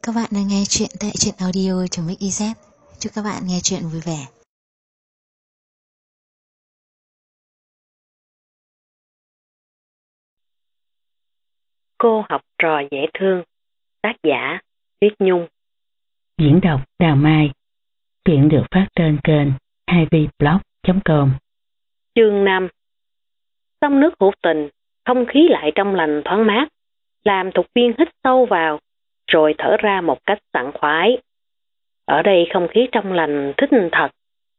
các bạn đang nghe chuyện tại truyện audio.mix.iz. Chúc các bạn nghe chuyện vui vẻ. Cô học trò dễ thương. Tác giả Tuyết Nhung. Diễn đọc Đào Mai. Truyện được phát trên kênh 2vblog.com. Chương 5. Sông nước hữu tình, không khí lại trong lành thoáng mát, làm Thục Viên hít sâu vào, rồi thở ra một cách sảng khoái. Ở đây không khí trong lành thích thật.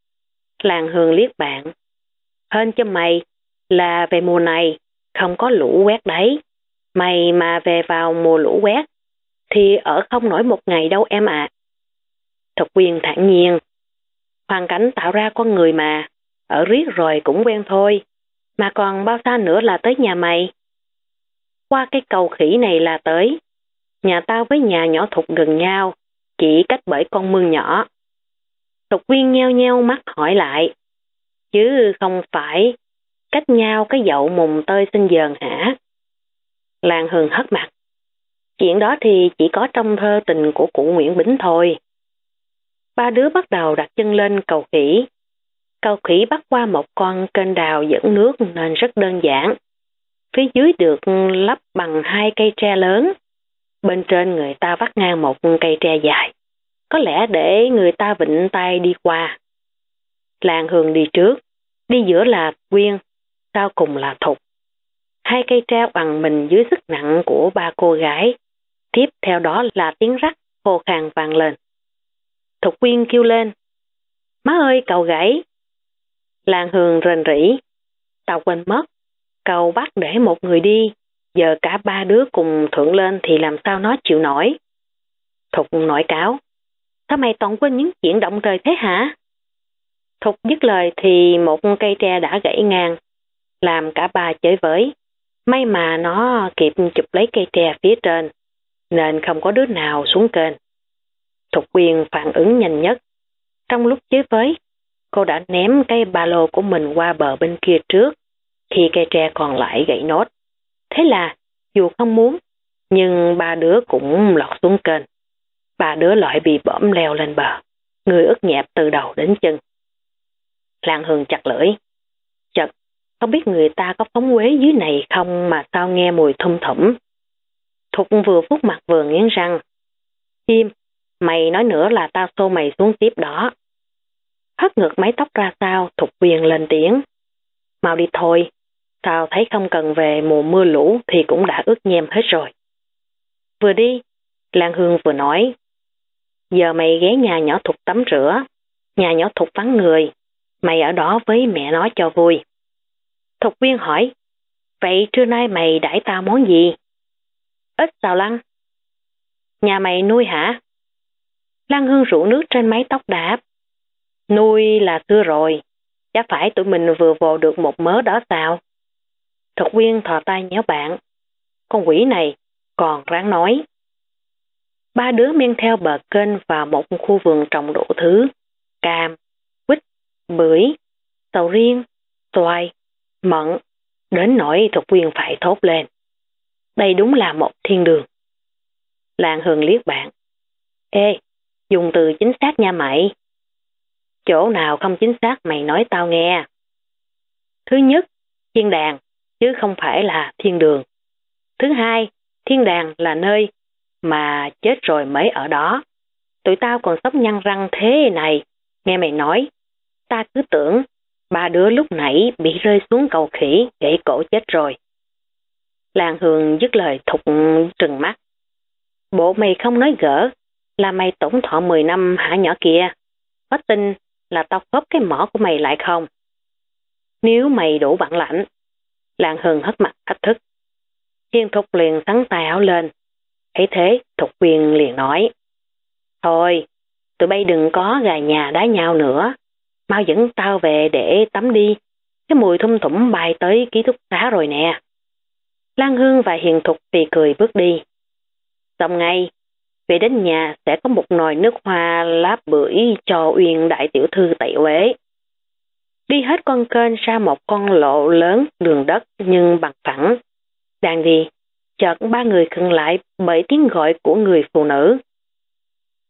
Lan Hương liếc bạn. Hên cho mày là về mùa này không có lũ quét đấy. Mày mà về vào mùa lũ quét thì ở không nổi một ngày đâu em ạ. Thục Viên thản nhiên. Hoàn cảnh tạo ra con người mà, ở riết rồi cũng quen thôi. Mà còn bao xa nữa là tới nhà mày? Qua cái cầu khỉ này là tới. Nhà tao với nhà nhỏ Thục gần nhau, chỉ cách bởi con mương nhỏ. Thục Viên nheo nheo mắt hỏi lại. Chứ không phải cách nhau cái dậu mùng tơi sinh dờn hả? Lan Hương hất mặt. Chuyện đó thì chỉ có trong thơ tình của cụ Nguyễn Bính thôi. Ba đứa bắt đầu đặt chân lên cầu khỉ. Cầu khỉ bắt qua một con kênh đào dẫn nước nên rất đơn giản. Phía dưới được lắp bằng hai cây tre lớn. Bên trên người ta vắt ngang một cây tre dài. Có lẽ để người ta vịnh tay đi qua. Lan Hương đi trước, đi giữa là Quyên, sau cùng là Thục. Hai cây tre bằng mình dưới sức nặng của ba cô gái. Tiếp theo đó là tiếng rắc khô khan vang lên. Thục Quyên kêu lên. Má ơi, cầu gãy. Lan Hương rền rỉ. Tao quên mất. Cầu bắt để một người đi. Giờ cả ba đứa cùng thượng lên thì làm sao nó chịu nổi. Thục nổi cáo. Sao mày toàn quên những chuyện động trời thế hả? Thục dứt lời thì một cây tre đã gãy ngang. Làm cả ba chới với. May mà nó kịp chụp lấy cây tre phía trên. Nên không có đứa nào xuống kênh. Thục Quyên phản ứng nhanh nhất. Trong lúc chới với, cô đã ném cây ba lô của mình qua bờ bên kia trước, khi cây tre còn lại gãy nốt. Thế là, dù không muốn, nhưng ba đứa cũng lọt xuống kênh. Ba đứa loại bị bõm leo lên bờ, người ướt nhẹp từ đầu đến chân. Lan Hương chặt lưỡi. Chật, không biết người ta có phóng uế dưới này không mà sao nghe mùi thum thủm. Thục vừa vuốt mặt vừa nghiến răng. Im, mày nói nữa là tao xô mày xuống tiếp đó. Hất ngược mái tóc ra sau, Thục Quyên lên tiếng. Mau đi thôi, tao thấy không cần về mùa mưa lũ thì cũng đã ướt nhem hết rồi. Vừa đi, Lan Hương vừa nói. Giờ mày ghé nhà nhỏ Thục tắm rửa. Nhà nhỏ Thục vắng người. Mày ở đó với mẹ nó cho vui. Thục Quyên hỏi. Vậy trưa nay mày đãi tao món gì? Ếch xào lăng. Nhà mày nuôi hả? Lan Hương rủ nước trên mái tóc đáp. Nuôi là xưa rồi. Chả phải tụi mình vừa vồ được một mớ đó sao? Thục Quyên thò tay nhéo bạn. Con quỷ này còn ráng nói. Ba đứa men theo bờ kênh vào một khu vườn trồng đủ thứ. Cam, quýt, bưởi, sầu riêng, xoài, mận. Đến nỗi Thục Quyên phải thốt lên. Đây đúng là một thiên đường. Lan Hương liếc bạn. Ê, dùng từ chính xác nha mày. Chỗ nào không chính xác mày nói tao nghe. Thứ nhất, thiên đàng, chứ không phải là thiên đường. Thứ hai, thiên đàng là nơi mà chết rồi mới ở đó. Tụi tao còn sống nhăn răng thế này. Nghe mày nói, ta cứ tưởng ba đứa lúc nãy bị rơi xuống cầu khỉ, gãy cổ chết rồi. Lan Hương dứt lời Thục trừng mắt. Bộ mày không nói gỡ, là mày tổn thọ 10 năm hả nhỏ kia? Có tin là tao khớp cái mỏ của mày lại không? Nếu mày đủ bản lãnh. Lan Hương hất mặt thách thức. Thiên Thục liền sắn tay áo lên. Thấy thế, Thục Quyên liền nói. Thôi, tụi bay đừng có gà nhà đá nhau nữa. Mau dẫn tao về để tắm đi. Cái mùi thum thủm bay tới ký túc xá rồi nè. Lan Hương và Hiền Thục thì cười bước đi. Xong ngay, về đến nhà sẽ có một nồi nước hoa lá bưởi cho Uyên đại tiểu thư tẩy uế. Đi hết con kênh ra một con lộ lớn đường đất nhưng bằng phẳng. Đang đi, chợt ba người khựng lại bởi tiếng gọi của người phụ nữ.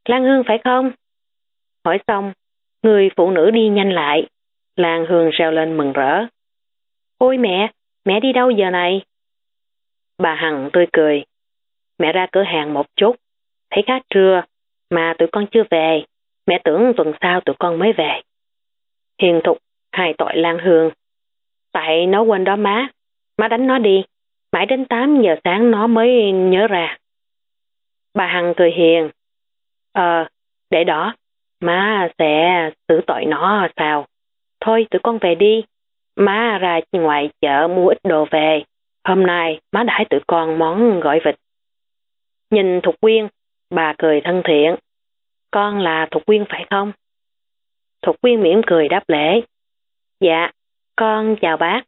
Lan Hương phải không? Hỏi xong, người phụ nữ đi nhanh lại. Lan Hương reo lên mừng rỡ. Ôi mẹ đi đâu giờ này? Bà Hằng tươi cười. Mẹ ra cửa hàng một chút, thấy khá trưa, mà tụi con chưa về. Mẹ tưởng tuần sau tụi con mới về. Hiền Thục hài tội Lan Hương. Tại nó quên đó má đánh nó đi. Mãi đến 8 giờ sáng nó mới nhớ ra. Bà Hằng cười hiền. Để đó, má sẽ xử tội nó sao? Thôi tụi con về đi. Má ra ngoài chợ mua ít đồ về. Hôm nay má đãi tụi con món gỏi vịt. Nhìn Thục Quyên, bà cười thân thiện. Con là Thục Quyên phải không? Thục Quyên mỉm cười đáp lễ. Dạ, con chào bác.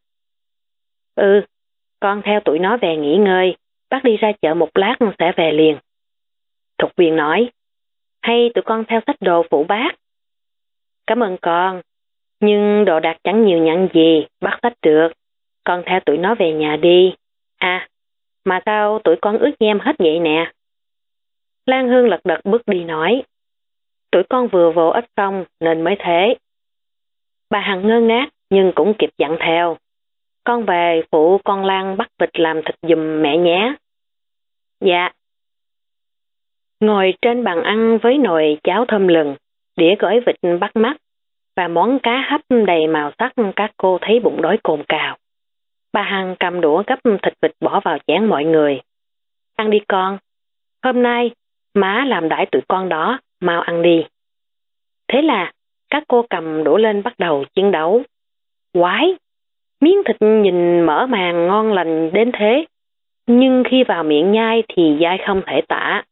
Con theo tụi nó về nghỉ ngơi. Bác đi ra chợ một lát sẽ về liền. Thục Quyên nói. Hay tụi con theo xách đồ phụ bác? Cảm ơn con. Nhưng đồ đạc chẳng nhiều nhận gì, bác xách được. Con theo tụi nó về nhà đi. À, mà sao tụi con ướt nhem hết vậy nè? Lan Hương lật đật bước đi nói. Tụi con vừa vô ếch xong nên mới thế. Bà Hằng ngơ ngác nhưng cũng kịp dặn theo. Con về phụ con Lan bắt vịt làm thịt giùm mẹ nhé. Dạ. Ngồi trên bàn ăn với nồi cháo thơm lừng, đĩa gỏi vịt bắt mắt và món cá hấp đầy màu sắc, các cô thấy bụng đói cồn cào. Bà Hằng cầm đũa gấp thịt vịt bỏ vào chén mọi người. Ăn đi con. Hôm nay má làm đãi tụi con đó, mau ăn đi. Thế là các cô cầm đũa lên bắt đầu chiến đấu. Quái! Miếng thịt nhìn mở màng ngon lành đến thế, nhưng khi vào miệng nhai thì dai không thể tả.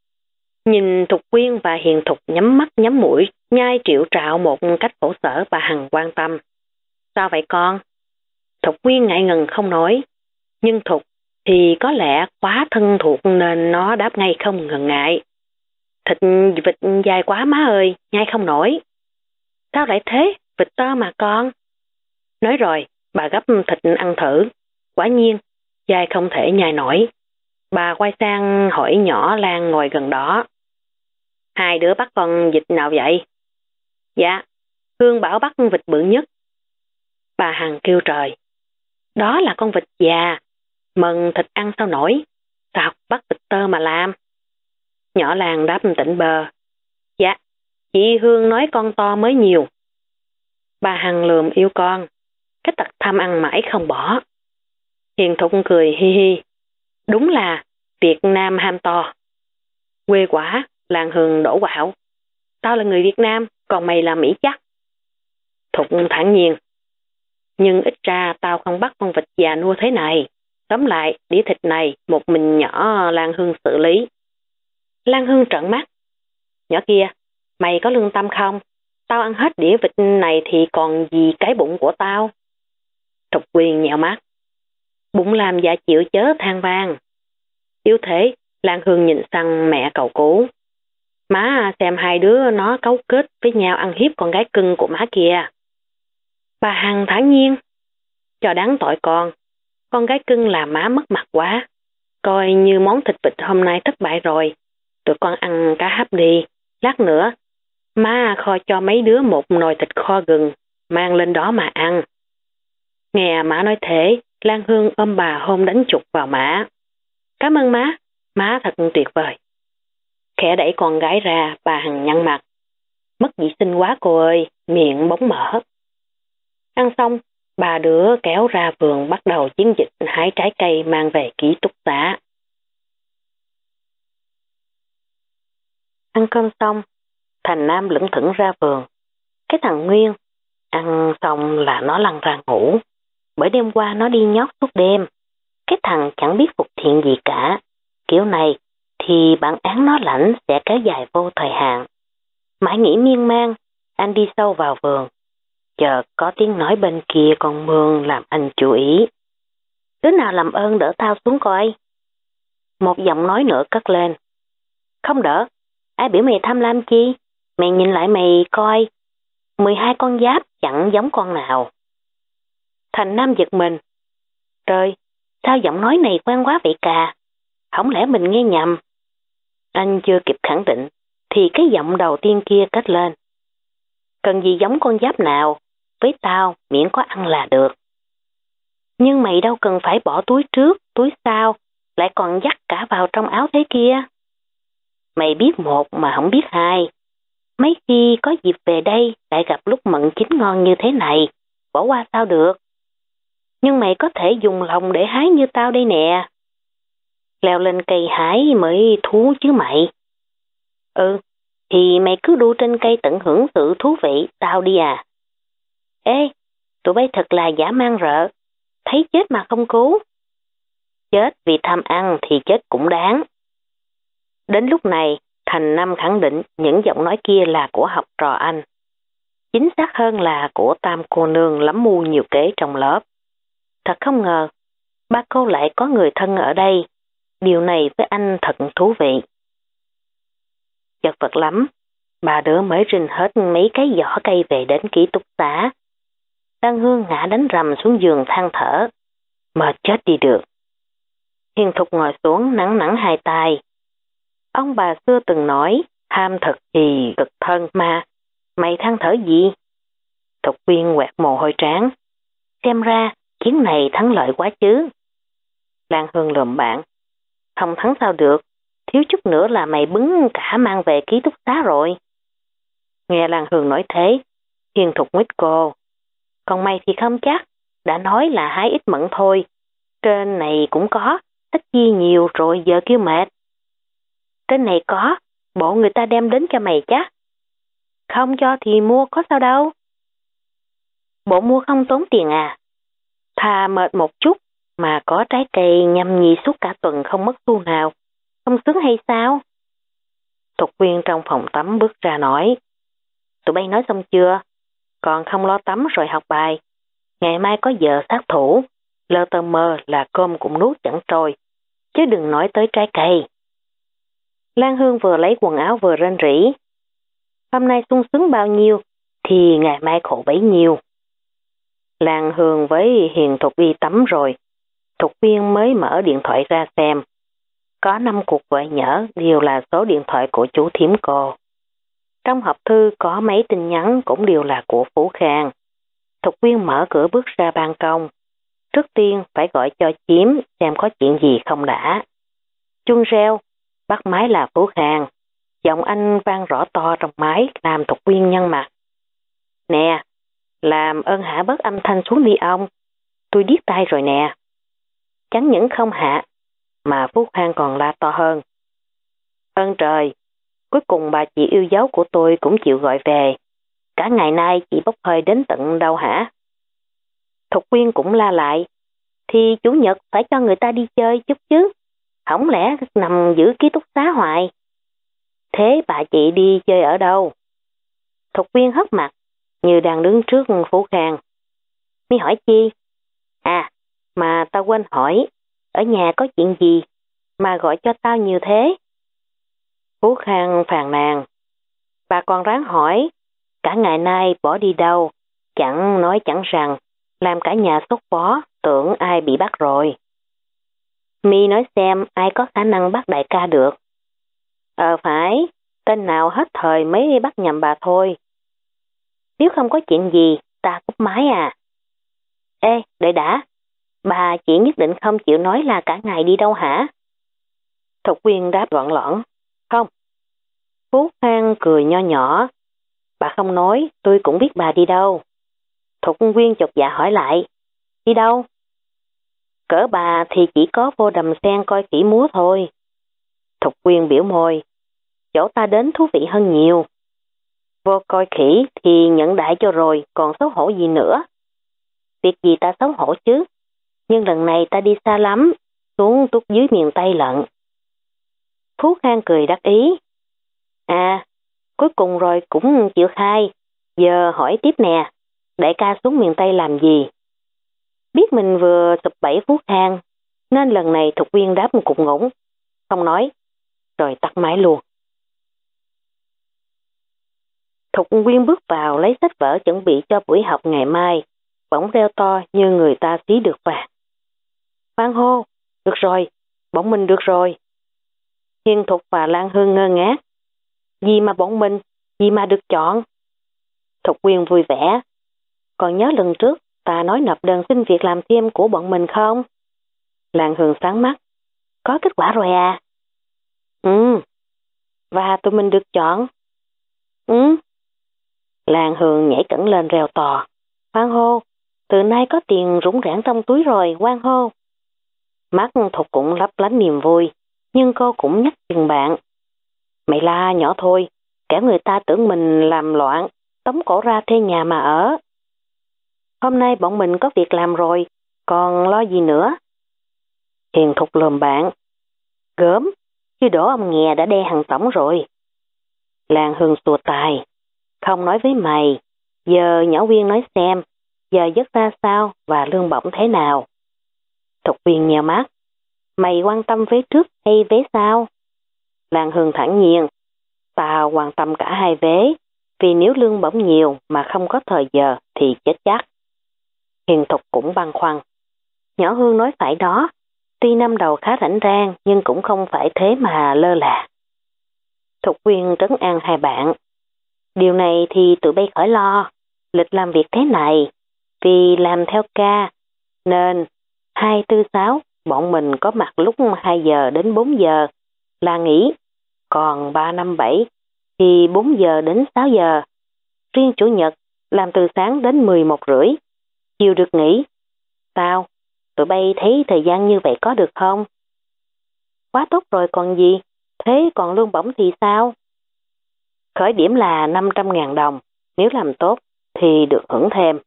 Nhìn Thục Quyên và Hiền Thục nhắm mắt nhắm mũi, nhai triệu trạo một cách khổ sở, bà Hằng quan tâm. Sao vậy con? Thục Quyên ngại ngần không nói, nhưng Thục thì có lẽ quá thân thuộc nên nó đáp ngay không ngần ngại. Thịt vịt dai quá má ơi, nhai không nổi. Sao lại thế? Vịt to mà con. Nói rồi, bà gấp thịt ăn thử. Quả nhiên, dai không thể nhai nổi. Bà quay sang hỏi nhỏ Lan ngồi gần đó. Hai đứa bắt con vịt nào vậy? Dạ, Hương bảo bắt vịt bự nhất. Bà Hằng kêu trời. Đó là con vịt già, mần thịt ăn sao nổi. Sao bắt vịt tơ mà làm? Nhỏ Lan đáp tỉnh bơ. Dạ, chị Hương nói con to mới nhiều. Bà Hằng lườm yêu con, cái tật tham ăn mãi không bỏ. Hiền Thục cười hi hi. Đúng là Việt Nam ham to. Quê quả, Lan Hương đổ quạo. Tao là người Việt Nam, còn mày là Mỹ chắc. Thục thản nhiên. Nhưng ít ra tao không bắt con vịt già nua thế này. Tóm lại, đĩa thịt này một mình nhỏ Lan Hương xử lý. Lan Hương trợn mắt. Nhỏ kia, mày có lương tâm không? Tao ăn hết đĩa vịt này thì còn gì cái bụng của tao? Thục Quyên nhẹo mắt. Bụng làm dạ chịu chớ than vang. Yếu thế, Lan Hương nhìn sang mẹ cầu cứu. Má xem hai đứa nó cấu kết với nhau ăn hiếp con gái cưng của má kìa. Bà Hằng thản nhiên. Cho đáng tội con gái cưng làm má mất mặt quá. Coi như món thịt vịt hôm nay thất bại rồi. Tụi con ăn cá hấp đi. Lát nữa, má kho cho mấy đứa một nồi thịt kho gừng, mang lên đó mà ăn. Nghe má nói thế, Lan Hương ôm bà hôn đánh chụp vào má. Cảm ơn má thật tuyệt vời. Khẽ đẩy con gái ra, bà Hằng nhăn mặt. Mất vệ sinh quá cô ơi, miệng bóng mỡ. Ăn xong, bà đứa kéo ra vườn bắt đầu chiến dịch hái trái cây mang về ký túc xá. Ăn cơm xong, Thành Nam lững thững ra vườn. Cái thằng Nguyên, ăn xong là nó lăn ra ngủ. Bởi đêm qua nó đi nhót suốt đêm. Cái thằng chẳng biết phục thiện gì cả. Kiểu này thì bản án nó lãnh sẽ kéo dài vô thời hạn. Mãi nghĩ miên man, anh đi sâu vào vườn. Chợt có tiếng nói bên kia con mương làm anh chú ý. Đứa nào làm ơn đỡ tao xuống coi. Một giọng nói nữa cất lên. Không đỡ, ai biểu mày tham lam chi? Mày nhìn lại mày coi, 12 con giáp chẳng giống con nào. Thành Nam giật mình. Trời, sao giọng nói này quen quá vậy cà? Không lẽ mình nghe nhầm? Anh chưa kịp khẳng định, thì cái giọng đầu tiên kia cất lên. Cần gì giống con giáp nào, với tao miễn có ăn là được. Nhưng mày đâu cần phải bỏ túi trước, túi sau, lại còn dắt cả vào trong áo thế kia. Mày biết một mà không biết hai. Mấy khi có dịp về đây lại gặp lúc mận chín ngon như thế này, bỏ qua sao được. Nhưng mày có thể dùng lòng để hái như tao đây nè. Leo lên cây hái mới thú chứ mày. Ừ, thì mày cứ đu trên cây tận hưởng sự thú vị, tao đi à. Ê, tụi bay thật là dã man rợ, thấy chết mà không cứu. Chết vì tham ăn thì chết cũng đáng. Đến lúc này, Thành Năm khẳng định những giọng nói kia là của học trò anh. Chính xác hơn là của Tam cô nương lắm mưu nhiều kế trong lớp. Thật không ngờ, ba cô lại có người thân ở đây. Điều này với anh thật thú vị. Chật vật lắm, ba đứa mới rinh hết mấy cái vỏ cây về đến ký túc xá. Đan Hương ngã đánh rầm xuống giường than thở. Mệt chết đi được. Hiền Thục ngồi xuống nắng nắng hai tay. Ông bà xưa từng nói, tham thực thì cực thân mà. Mày than thở gì? Thục Viên quẹt mồ hôi trán. Xem ra, chuyến này thắng lợi quá chứ. Lan Hương lườm bạn. Không thắng sao được, thiếu chút nữa là mày bứng cả mang về ký túc xá rồi. Nghe Lan Hương nói thế, Hiền Thục nguyết cô. Còn mày thì không chắc, đã nói là hái ít mận thôi. Trên này cũng có, ít chi nhiều rồi giờ kêu mệt. Trên này có, bộ người ta đem đến cho mày chắc. Không cho thì mua có sao đâu. Bộ mua không tốn tiền à? Thà mệt một chút mà có trái cây nhâm nhi suốt cả tuần không mất xu nào. Không sướng hay sao? Thục Viên trong phòng tắm bước ra nói. Tụi bay nói xong chưa? Còn không lo tắm rồi học bài. Ngày mai có giờ sát thủ. Lơ tơ mơ là cơm cũng nuốt chẳng trôi. Chứ đừng nói tới trái cây. Lan Hương vừa lấy quần áo vừa rên rỉ. Hôm nay sung sướng bao nhiêu thì ngày mai khổ bấy nhiêu. Lan Hương với Hiền Thục đi tắm rồi. Thục Viên mới mở điện thoại ra xem. Có 5 cuộc gọi nhỡ đều là số điện thoại của chú thím cô. Trong hộp thư có mấy tin nhắn cũng đều là của Phú Khang. Thục Viên mở cửa bước ra ban công. Trước tiên phải gọi cho chiếm xem có chuyện gì không đã. Chuông reo, bắt máy là Phú Khang. Giọng anh vang rõ to trong máy làm Thục Viên nhăn mặt. Nè, làm ơn hạ bớt âm thanh xuống đi ông. Tôi điếc tai rồi nè. Chẳng những không hạ, mà Phú Khang còn la to hơn. Ơn trời, cuối cùng bà chị yêu dấu của tôi cũng chịu gọi về. Cả ngày nay chị bốc hơi đến tận đâu hả? Thục Viên cũng la lại. Thì chủ nhật phải cho người ta đi chơi chút chứ. Không lẽ nằm giữ ký túc xá hoài. Thế bà chị đi chơi ở đâu? Thục Viên hất mặt, như đang đứng trước Phú Khang. Mi hỏi chi? À, mà tao quên hỏi, ở nhà có chuyện gì mà gọi cho tao nhiều thế? Phú Khang phàn nàn. Bà còn ráng hỏi, cả ngày nay bỏ đi đâu, chẳng nói chẳng rằng, làm cả nhà sốt phó, tưởng ai bị bắt rồi. Mi nói xem ai có khả năng bắt đại ca được. Phải, tên nào hết thời mới bắt nhầm bà thôi. Nếu không có chuyện gì, ta cúp máy à. Ê, đợi đã, bà chị nhất định không chịu nói là cả ngày đi đâu hả? Thục Viên đáp gọn lõn. Không. Phú Khang cười nho nhỏ. Bà không nói, tôi cũng biết bà đi đâu. Thục Viên chột dạ hỏi lại. Đi đâu? Cỡ bà thì chỉ có vô Đầm Sen coi khỉ múa thôi. Thục Viên biểu môi. Chỗ ta đến thú vị hơn nhiều. Vô coi khỉ thì nhận đại cho rồi, còn xấu hổ gì nữa. Việc gì ta xấu hổ chứ? Nhưng lần này ta đi xa lắm, xuống tuốt dưới miền Tây lận. Phú Khang cười đắc ý. À, cuối cùng rồi cũng chịu khai. Giờ hỏi tiếp nè, đại ca xuống miền Tây làm gì? Biết mình vừa sụp bẫy Phú Khang, nên lần này Thục Viên đáp một cục ngủng. Không nói, rồi tắt máy luôn. Thục Viên bước vào lấy sách vở chuẩn bị cho buổi học ngày mai, bỗng reo to như người ta xí được vàng. Khoan hô, được rồi, bọn mình được rồi. Hiền Thục và Lan Hương ngơ ngác. Gì mà bọn mình, gì mà được chọn? Thục Quyên vui vẻ. Còn nhớ lần trước ta nói nộp đơn xin việc làm thêm của bọn mình không? Lan Hương sáng mắt. Có kết quả rồi à? Ừ. Và tụi mình được chọn. Ừ. Lan Hương nhảy cẫng lên reo to. Hoan hô, từ nay có tiền rủng rãng trong túi rồi, hoan hô. Mắt Thục cũng lấp lánh niềm vui, nhưng cô cũng nhắc chừng bạn. Mày la nhỏ thôi, kẻo người ta tưởng mình làm loạn, tống cổ ra thuê nhà mà ở. Hôm nay bọn mình có việc làm rồi, còn lo gì nữa? Hiền Thục lườm bạn. Gớm, chứ đổ ông nghè đã đe hàng tổng rồi. Lan Hương xua tay. Không nói với mày, giờ nhỏ Quyên nói xem, giờ giấc ra sao và lương bổng thế nào? Thục Quyên nheo mắt. Mày quan tâm vé trước hay vé sau? Lan Hương thản nhiên. Tao quan tâm cả hai vé, vì nếu lương bổng nhiều mà không có thời giờ thì chết chắc. Hiền Thục cũng băn khoăn. Nhỏ Hương nói phải đó, tuy năm đầu khá rảnh rang nhưng cũng không phải thế mà lơ là. Thục Quyên trấn an hai bạn. Điều này thì tụi bay khỏi lo, lịch làm việc thế này, vì làm theo ca, nên 2-4-6 bọn mình có mặt lúc 2 giờ đến 4 giờ là nghỉ, còn 3-5-7 thì 4 giờ đến 6 giờ. Riêng chủ nhật làm từ sáng đến 11:30, chiều được nghỉ. Sao? Tụi bay thấy thời gian như vậy có được không? Quá tốt rồi còn gì, thế còn lương bổng thì sao? Khởi điểm là 500.000 đồng, nếu làm tốt thì được hưởng thêm.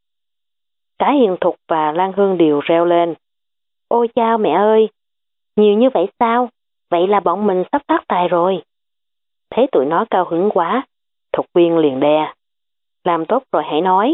Cả Hiền Thục và Lan Hương đều reo lên. Ôi chao mẹ ơi, nhiều như vậy sao? Vậy là bọn mình sắp phát tài rồi. Thấy tụi nó cao hứng quá, Thục Quyên liền đe. Làm tốt rồi hãy nói.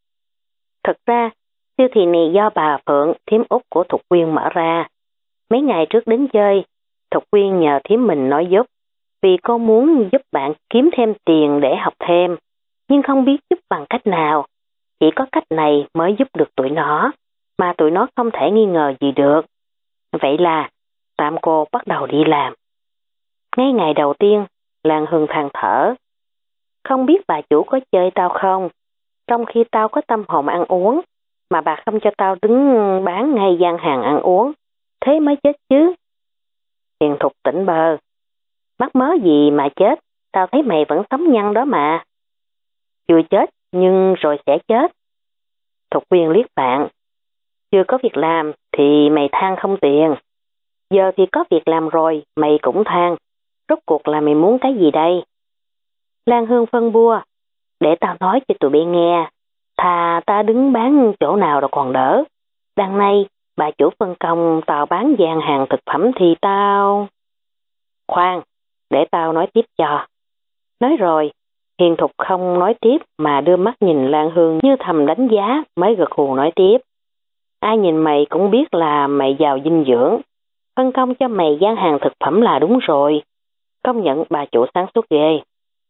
Thật ra, siêu thị này do bà Phượng, thím út của Thục Quyên mở ra. Mấy ngày trước đến chơi, Thục Quyên nhờ thím mình nói giúp, vì cô muốn giúp bạn kiếm thêm tiền để học thêm, nhưng không biết giúp bằng cách nào. Chỉ có cách này mới giúp được tụi nó, mà tụi nó không thể nghi ngờ gì được. Vậy là tạm cô bắt đầu đi làm. Ngay ngày đầu tiên, Lan Hương than thở. Không biết bà chủ có chơi tao không? Trong khi tao có tâm hồn ăn uống, mà bà không cho tao đứng bán ngay gian hàng ăn uống. Thế mới chết chứ. Hiền Thục tỉnh bơ. Mắc mớ gì mà chết, tao thấy mày vẫn sống nhăn đó mà. Chưa chết, nhưng rồi sẽ chết. Thục Quyên liếc bạn. Chưa có việc làm thì mày than không tiền. Giờ thì có việc làm rồi, mày cũng than. Rốt cuộc là mày muốn cái gì đây? Lan Hương phân bua. Để tao nói cho tụi bay nghe. Thà ta đứng bán chỗ nào rồi còn đỡ. Đằng nay, bà chủ phân công tao bán gian hàng thực phẩm thì tao... Khoan, để tao nói tiếp cho. Nói rồi, Hiền Thục không nói tiếp mà đưa mắt nhìn Lan Hương như thầm đánh giá mới gật gù nói tiếp. Ai nhìn mày cũng biết là mày giàu dinh dưỡng. Phân công cho mày gian hàng thực phẩm là đúng rồi. Công nhận bà chủ sáng suốt ghê.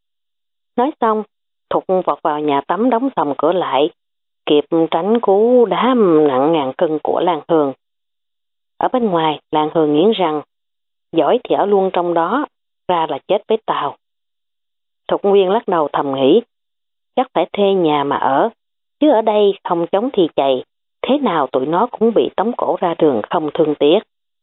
Nói xong, Thục vọt vào nhà tắm đóng sầm cửa lại, kịp tránh cú đá nặng ngàn cân của Lan Hương. Ở bên ngoài, Lan Hương nghiến răng. Giỏi thì ở luôn trong đó, ra là chết với tao. Thục Nguyên lắc đầu thầm nghĩ. Chắc phải thuê nhà mà ở, chứ ở đây không chống thì chạy, thế nào tụi nó cũng bị tống cổ ra đường không thương tiếc.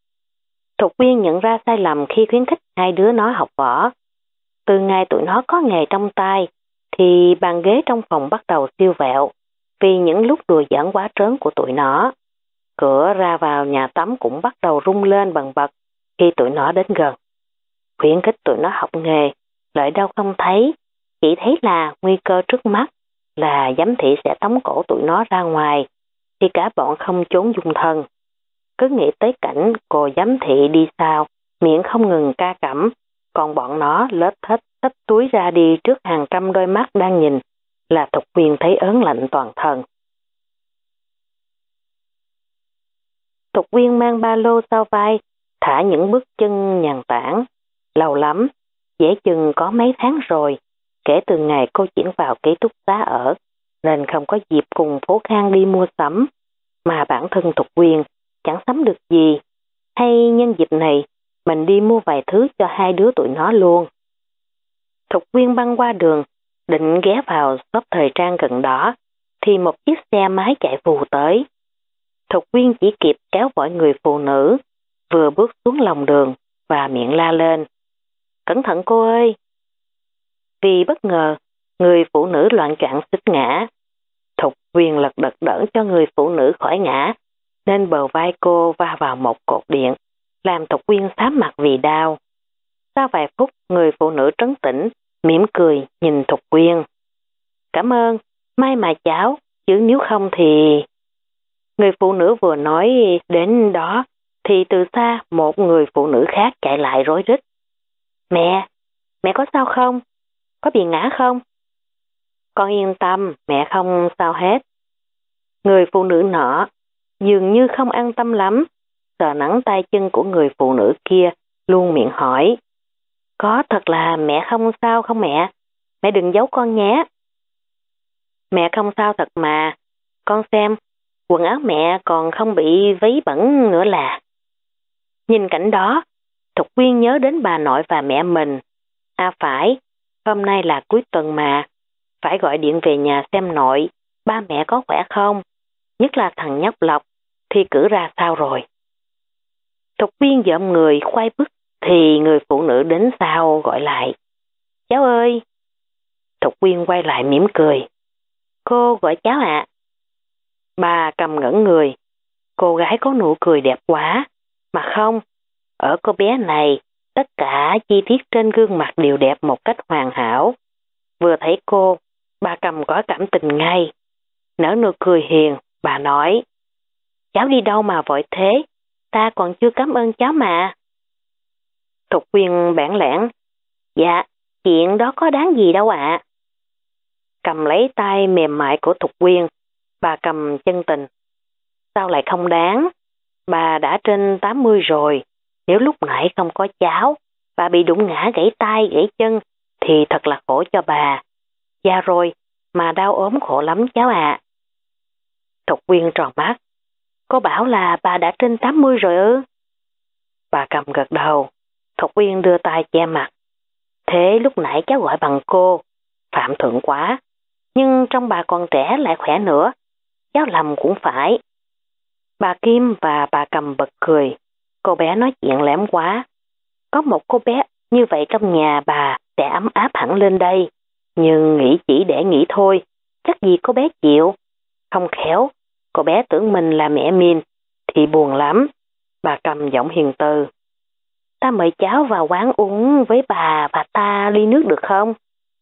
Thục Nguyên nhận ra sai lầm khi khuyến khích hai đứa nó học võ. Từ ngày tụi nó có nghề trong tay, thì bàn ghế trong phòng bắt đầu siêu vẹo, vì những lúc đùa giỡn quá trớn của tụi nó. Cửa ra vào nhà tắm cũng bắt đầu rung lên bần bật khi tụi nó đến gần. Khuyến khích tụi nó học nghề, lợi đâu không thấy, chỉ thấy là nguy cơ trước mắt là giám thị sẽ tống cổ tụi nó ra ngoài, thì cả bọn không trốn dung thân. Cứ nghĩ tới cảnh cô giám thị đi sau, miệng không ngừng ca cẩm, còn bọn nó lết thết xách túi ra đi trước hàng trăm đôi mắt đang nhìn, là Thục Nguyên thấy ớn lạnh toàn thân. Thục Nguyên mang ba lô sau vai, thả những bước chân nhàn tản. Lâu lắm, dễ chừng có mấy tháng rồi, kể từ ngày cô chuyển vào ký túc xá ở, nên không có dịp cùng Phố Khang đi mua sắm, mà bản thân Thục Nguyên chẳng sắm được gì. Hay nhân dịp này, mình đi mua vài thứ cho hai đứa tụi nó luôn. Thục Quyên băng qua đường, định ghé vào shop thời trang gần đó, thì một chiếc xe máy chạy vù tới. Thục Quyên chỉ kịp kéo vội người phụ nữ, vừa bước xuống lòng đường và miệng la lên. Cẩn thận cô ơi! Vì bất ngờ, người phụ nữ loạng choạng xích ngã. Thục Quyên lật đật đỡ cho người phụ nữ khỏi ngã, nên bờ vai cô va vào một cột điện, làm Thục Quyên xám mặt vì đau. Sau vài phút, người phụ nữ trấn tĩnh, mỉm cười nhìn Thục Quyên. Cảm ơn, may mà cháu, chứ nếu không thì... Người phụ nữ vừa nói đến đó, thì từ xa một người phụ nữ khác chạy lại rối rít. Mẹ có sao không? Có bị ngã không? Con yên tâm, mẹ không sao hết. Người phụ nữ nọ dường như không an tâm lắm, sờ nắng tay chân của người phụ nữ kia, luôn miệng hỏi. Có thật là mẹ không sao không mẹ? Mẹ đừng giấu con nhé. Mẹ không sao thật mà. Con xem, quần áo mẹ còn không bị vấy bẩn nữa là. Nhìn cảnh đó, Thục Quyên nhớ đến bà nội và mẹ mình. À phải, hôm nay là cuối tuần mà. Phải gọi điện về nhà xem nội, ba mẹ có khỏe không? Nhất là thằng nhóc Lộc, thi cử ra sao rồi? Thục Quyên dợm người khoai bức, thì người phụ nữ đến sau gọi lại. Cháu ơi! Thục Quyên quay lại mỉm cười. Cô gọi cháu ạ. Bà Cầm ngẩn người. Cô gái có nụ cười đẹp quá. Mà không, ở cô bé này, tất cả chi tiết trên gương mặt đều đẹp một cách hoàn hảo. Vừa thấy cô, bà Cầm có cảm tình ngay. Nở nụ cười hiền, bà nói. Cháu đi đâu mà vội thế? Ta còn chưa cảm ơn cháu mà. Thục Quyên bản lẻn. Dạ, chuyện đó có đáng gì đâu ạ. Cầm lấy tay mềm mại của Thục Quyên, bà Cầm chân tình. Sao lại không đáng? Bà đã trên 80 rồi, nếu lúc nãy không có cháu, bà bị đụng ngã gãy tay gãy chân, thì thật là khổ cho bà. Già rồi, mà đau ốm khổ lắm cháu ạ. Thục Quyên tròn mắt. Cô bảo là bà đã trên 80 rồi ư? Bà Cầm gật đầu. Thục Quyên đưa tay che mặt. Thế lúc nãy cháu gọi bằng cô, phạm thượng quá. Nhưng trong bà còn trẻ lại khỏe nữa, cháu lầm cũng phải. Bà Kim và bà Cầm bật cười. Cô bé nói chuyện lém quá. Có một cô bé như vậy trong nhà bà sẽ ấm áp hẳn lên đây. Nhưng nghĩ chỉ để nghĩ thôi, chắc gì cô bé chịu. Không khéo, cô bé tưởng mình là mẹ Min, thì buồn lắm. Bà Cầm giọng hiền từ. Ta mời cháu vào quán uống với bà và ta ly nước được không?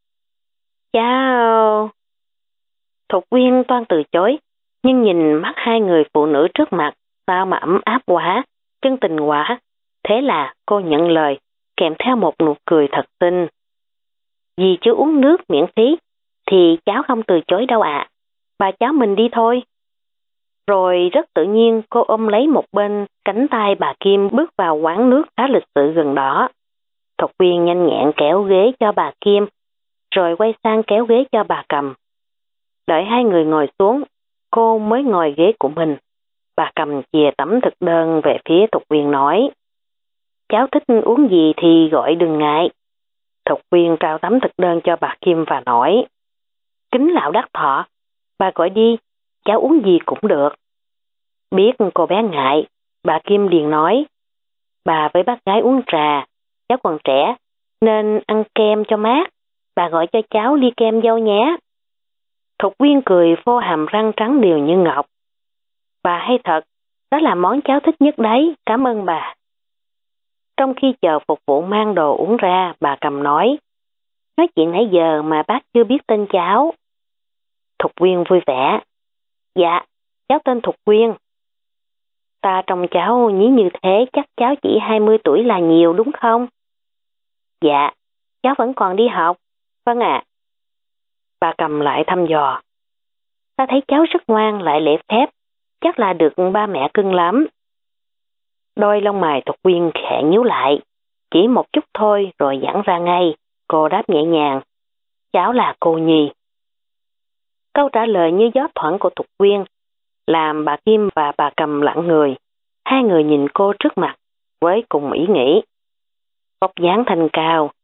Cháu... Thục Quyên toan từ chối, nhưng nhìn mắt hai người phụ nữ trước mặt, sao mà ấm áp quá, chân tình quá. Thế là cô nhận lời, kèm theo một nụ cười thật xinh. Vì chưa uống nước miễn phí, thì cháu không từ chối đâu ạ. Bà cháu mình đi thôi. Rồi rất tự nhiên cô ôm lấy một bên cánh tay bà Kim bước vào quán nước khá lịch sự gần đó. Thục Quyên nhanh nhẹn kéo ghế cho bà Kim, rồi quay sang kéo ghế cho bà Cầm. Đợi hai người ngồi xuống, cô mới ngồi ghế của mình. Bà Cầm chìa tấm thực đơn về phía Thục Quyên nói. Cháu thích uống gì thì gọi đừng ngại. Thục Quyên trao tấm thực đơn cho bà Kim và nói. Kính lão đắc thọ, bà gọi đi, cháu uống gì cũng được. Biết cô bé ngại, bà Kim liền nói. Bà với bác gái uống trà, cháu còn trẻ, nên ăn kem cho mát. Bà gọi cho cháu ly kem dâu nhé. Thục Quyên cười phô hàm răng trắng đều như ngọc. Bà hay thật, đó là món cháu thích nhất đấy, cảm ơn bà. Trong khi chờ phục vụ mang đồ uống ra, bà Cầm nói. Nói chuyện nãy giờ mà bác chưa biết tên cháu. Thục Quyên vui vẻ. Dạ, cháu tên Thục Quyên. Ta trông cháu nhí như thế chắc cháu chỉ 20 tuổi là nhiều đúng không? Dạ, cháu vẫn còn đi học. Vâng ạ. Bà Cầm lại thăm dò. Ta thấy cháu rất ngoan lại lễ phép, chắc là được ba mẹ cưng lắm. Đôi lông mày Thục Quyên khẽ nhíu lại, chỉ một chút thôi rồi giãn ra ngay, cô đáp nhẹ nhàng. Cháu là cô Nhi. Câu trả lời như gió thoảng của Thục Quyên làm bà Kim và bà Cầm lặng người. Hai người nhìn cô trước mặt với cùng ý nghĩ. Vóc dáng thanh cao,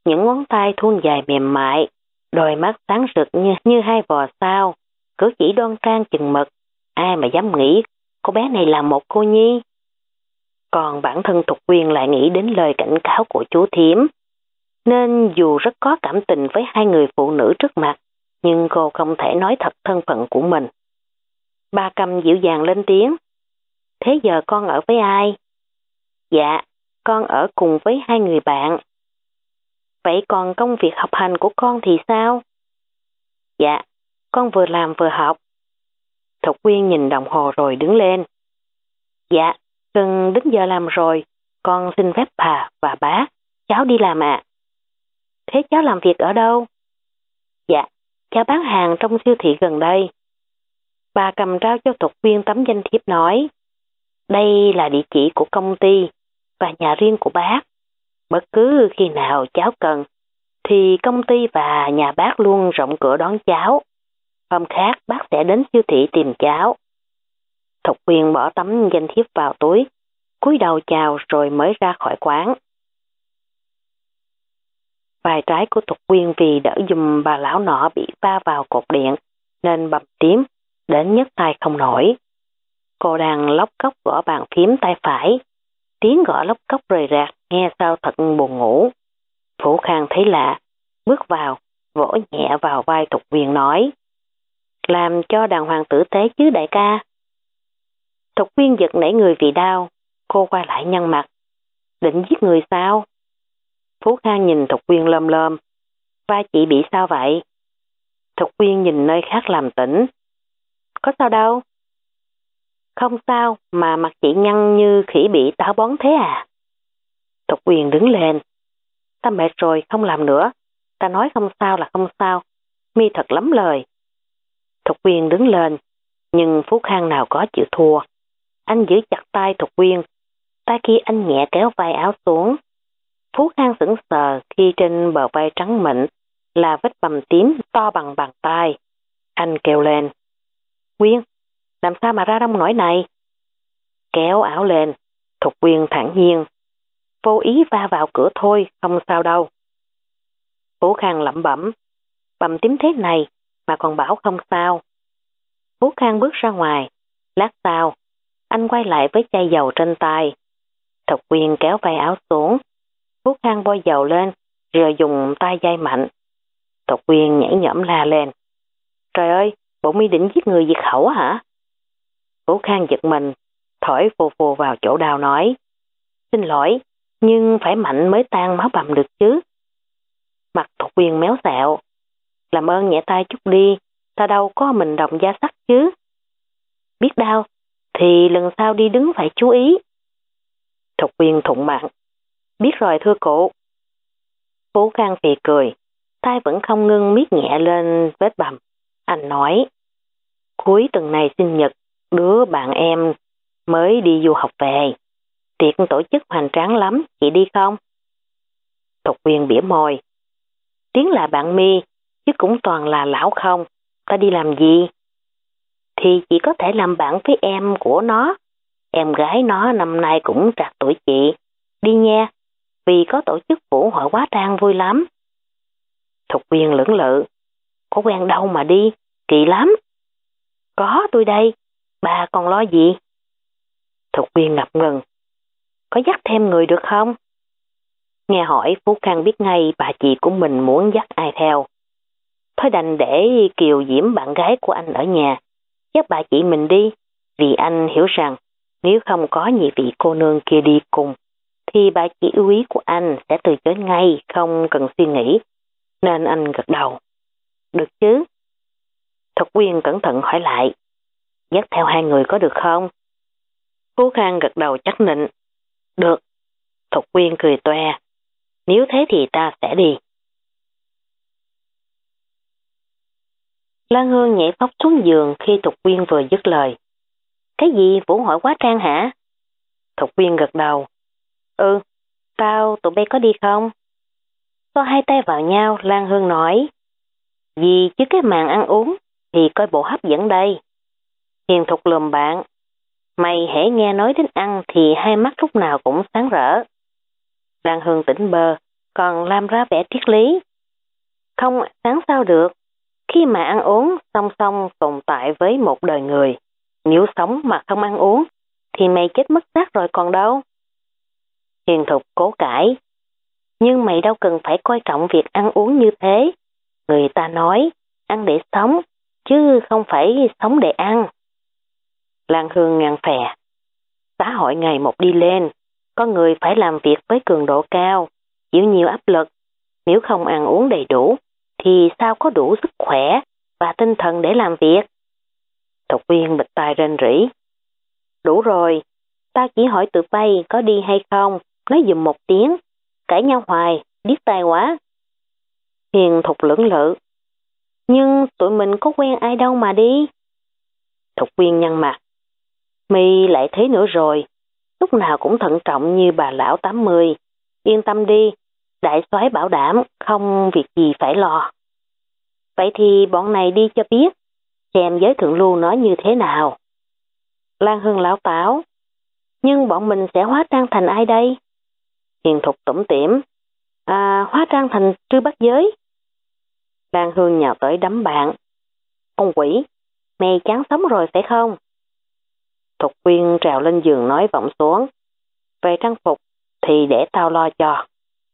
những ngón tay thuôn dài mềm mại, đôi mắt sáng rực như hai vò sao, cử chỉ đoan trang chừng mực. Ai mà dám nghĩ cô bé này là một cô nhi. Còn bản thân Thục Quyên lại nghĩ đến lời cảnh cáo của chú thím, nên dù rất có cảm tình với hai người phụ nữ trước mặt, nhưng cô không thể nói thật thân phận của mình. Ba Câm dịu dàng lên tiếng. Thế giờ con ở với ai? Dạ, con ở cùng với hai người bạn. Vậy còn công việc học hành của con thì sao? Dạ, con vừa làm vừa học. Thục Quyên nhìn đồng hồ rồi đứng lên. Dạ, gần đến giờ làm rồi, con xin phép bà và bác, cháu đi làm ạ. Thế cháu làm việc ở đâu? Dạ, cháu bán hàng trong siêu thị gần đây. Bà cầm trao cho Thục Quyên tấm danh thiếp nói, đây là địa chỉ của công ty và nhà riêng của bác. Bất cứ khi nào cháu cần, thì công ty và nhà bác luôn rộng cửa đón cháu. Hôm khác bác sẽ đến siêu thị tìm cháu. Thục Quyên bỏ tấm danh thiếp vào túi, cúi đầu chào rồi mới ra khỏi quán. Vai trái của Thục Quyên vì đỡ giùm bà lão nọ bị va vào cột điện, nên bầm tím, đến nhấc tay không nổi. Cô đang lóc cóc gõ bàn phím tay phải. Tiếng gõ lóc cóc rời rạc, nghe sao thật buồn ngủ. Phủ Khang thấy lạ, bước vào, vỗ nhẹ vào vai Thục Quyên nói, làm cho đàng hoàng tử tế chứ đại ca. Thục Quyên giật nảy người vì đau, cô quay lại nhăn mặt. Định giết người sao? Phú Khang nhìn Thục Quyên lơm lơm. Vai chị bị sao vậy? Thục Quyên nhìn nơi khác làm tỉnh. Có sao đâu? Không sao, mà mặt chị nhăn như khỉ bị táo bón thế à? Thục Quyên đứng lên. Ta mệt rồi, không làm nữa. Ta nói không sao là không sao. Mi thật lắm lời. Thục Quyên đứng lên, nhưng Phú Khang nào có chịu thua. Anh giữ chặt tay Thục Quyên, tay kia anh nhẹ kéo vai áo xuống. Phú Khang sững sờ khi trên bờ vai trắng mịn là vết bầm tím to bằng bàn tay. Anh kêu lên, Quyên, làm sao mà ra nông nổi này? Kéo áo lên, Thục Quyên thản nhiên, vô ý va vào cửa thôi, không sao đâu. Phú Khang lẩm bẩm, bầm tím thế này mà còn bảo không sao. Phú Khang bước ra ngoài, lát sau, anh quay lại với chai dầu trên tay. Thục Quyên kéo vai áo xuống, Phú Khang bôi dầu lên, rồi dùng tay day mạnh. Thục Quyên nhảy nhõm la lên, trời ơi, bộ mi định giết người diệt khẩu hả? Phú Khang giật mình, thổi phù phù vào chỗ đau nói, xin lỗi, nhưng phải mạnh mới tan máu bầm được chứ. Mặt Thục Quyên méo xẹo, làm ơn nhẹ tay chút đi, ta đâu có mình đồng da sắt chứ. Biết đau, thì lần sau đi đứng phải chú ý. Thục Quyên thụng mạng, biết rồi thưa cụ. Phú Khang phì cười, tay vẫn không ngưng miết nhẹ lên vết bầm. Anh nói, cuối tuần này sinh nhật, đứa bạn em mới đi du học về. Tiệc tổ chức hoành tráng lắm, chị đi không? Thục Quyên bỉa môi, tiếng là bạn Mi, chứ cũng toàn là lão không, ta đi làm gì? Thì chỉ có thể làm bạn với em của nó. Em gái nó năm nay cũng trạc tuổi chị. Đi nha, vì có tổ chức vũ hội hóa trang vui lắm. Thục Quyên lưỡng lự, có quen đâu mà đi, kỳ lắm. Có tôi đây, bà còn lo gì? Thục Quyên ngập ngừng, có dắt thêm người được không? Nghe hỏi Phú Khang biết ngay bà chị của mình muốn dắt ai theo. Thôi đành để Kiều Diễm bạn gái của anh ở nhà, dắt bà chị mình đi, vì anh hiểu rằng nếu không có nhị vị cô nương kia đi cùng, thì bà chị ưu ý của anh sẽ từ chối ngay, không cần suy nghĩ. Nên anh gật đầu. Được chứ? Thục Quyên cẩn thận hỏi lại, dắt theo hai người có được không? Phú Khang gật đầu chắc nịnh. Được. Thục Quyên cười toe. Nếu thế thì ta sẽ đi. Lan Hương nhảy phóc xuống giường khi Thục Quyên vừa dứt lời. Cái gì, vũ hội hóa trang hả? Thục Quyên gật đầu. Ừ, tụi bay có đi không? Có hai tay vào nhau, Lan Hương nói. Vì chứ cái màn ăn uống thì coi bộ hấp dẫn đây. Hiền Thục lườm bạn. Mày hễ nghe nói đến ăn thì hai mắt lúc nào cũng sáng rỡ. Lan Hương tỉnh bơ, còn làm ra vẻ triết lý. Không sáng sao được, khi mà ăn uống song song tồn tại với một đời người. Nếu sống mà không ăn uống, thì mày chết mất xác rồi còn đâu. Hiền Thục cố cãi. Nhưng mày đâu cần phải coi trọng việc ăn uống như thế. Người ta nói, ăn để sống, chứ không phải sống để ăn. Lan Hương ngăn phè. Xã hội ngày một đi lên, con người phải làm việc với cường độ cao, chịu nhiều áp lực. Nếu không ăn uống đầy đủ, thì sao có đủ sức khỏe và tinh thần để làm việc? Thục Viên bịch tai rên rỉ. Đủ rồi, ta chỉ hỏi tụi bay có đi hay không, nói giùm một tiếng, cãi nhau hoài, điếc tai quá. Hiền Thục lưỡng lự. Nhưng tụi mình có quen ai đâu mà đi. Thục Viên nhăn mặt. Mi lại thế nữa rồi, lúc nào cũng thận trọng như bà lão 80. Yên tâm đi, đại soái bảo đảm không việc gì phải lo. Vậy thì bọn này đi cho biết, xem giới thượng lưu nói như thế nào. Lan Hương lão táo. Nhưng bọn mình sẽ hóa trang thành ai đây? Hiền Thục tủm tỉm. Hóa trang thành Trư Bát Giới. Lan Hương nhào tới đấm bạn. Con quỷ, mày chán sống rồi phải không? Thục Viên trèo lên giường nói vọng xuống. Về trang phục thì để tao lo cho.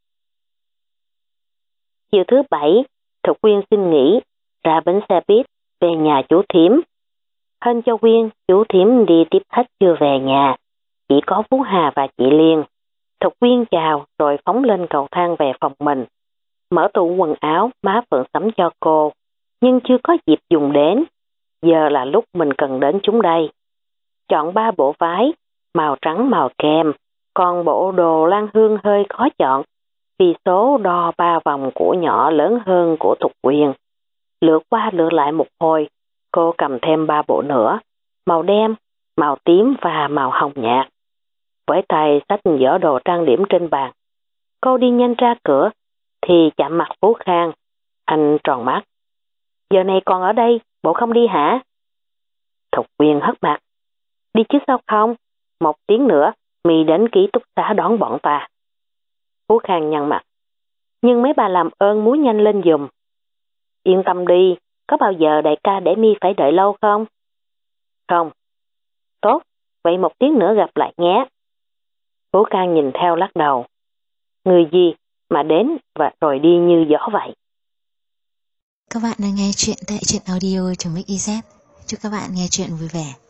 Chiều thứ 7, Thục Viên xin nghỉ, ra bến xe buýt, về nhà chú Thiếm. Hên cho Quyên, chú Thiếm đi tiếp khách chưa về nhà, chỉ có Phú Hà và chị Liên. Thục Viên chào rồi phóng lên cầu thang về phòng mình. Mở tủ quần áo, má Phượng sắm cho cô, nhưng chưa có dịp dùng đến. Giờ là lúc mình cần đến chúng đây. Chọn 3 bộ váy, màu trắng màu kem, còn bộ đồ Lan Hương hơi khó chọn, vì số đo 3 vòng của nhỏ lớn hơn của Thục Quyên. Lựa qua lựa lại một hồi, cô cầm thêm 3 bộ nữa, màu đen, màu tím và màu hồng nhạt. Với tay xách giỏ đồ trang điểm trên bàn, cô đi nhanh ra cửa, thì chạm mặt Phú Khang. Anh tròn mắt. Giờ này còn ở đây, bộ không đi hả? Thục Quyên hất mặt. Đi chứ sao không? 1 tiếng nữa, mì đến ký túc xá đón bọn ta. Phú Khang nhăn mặt. Nhưng mấy bà làm ơn múa nhanh lên giùm. Yên tâm đi, có bao giờ đại ca để mi phải đợi lâu không? Không. Tốt, vậy 1 tiếng nữa gặp lại nhé. Phú Khang nhìn theo lắc đầu. Người gì mà đến và rồi đi như gió vậy? Các bạn đang nghe chuyện tại truyện audio.mix.iz. Chúc các bạn nghe chuyện vui vẻ.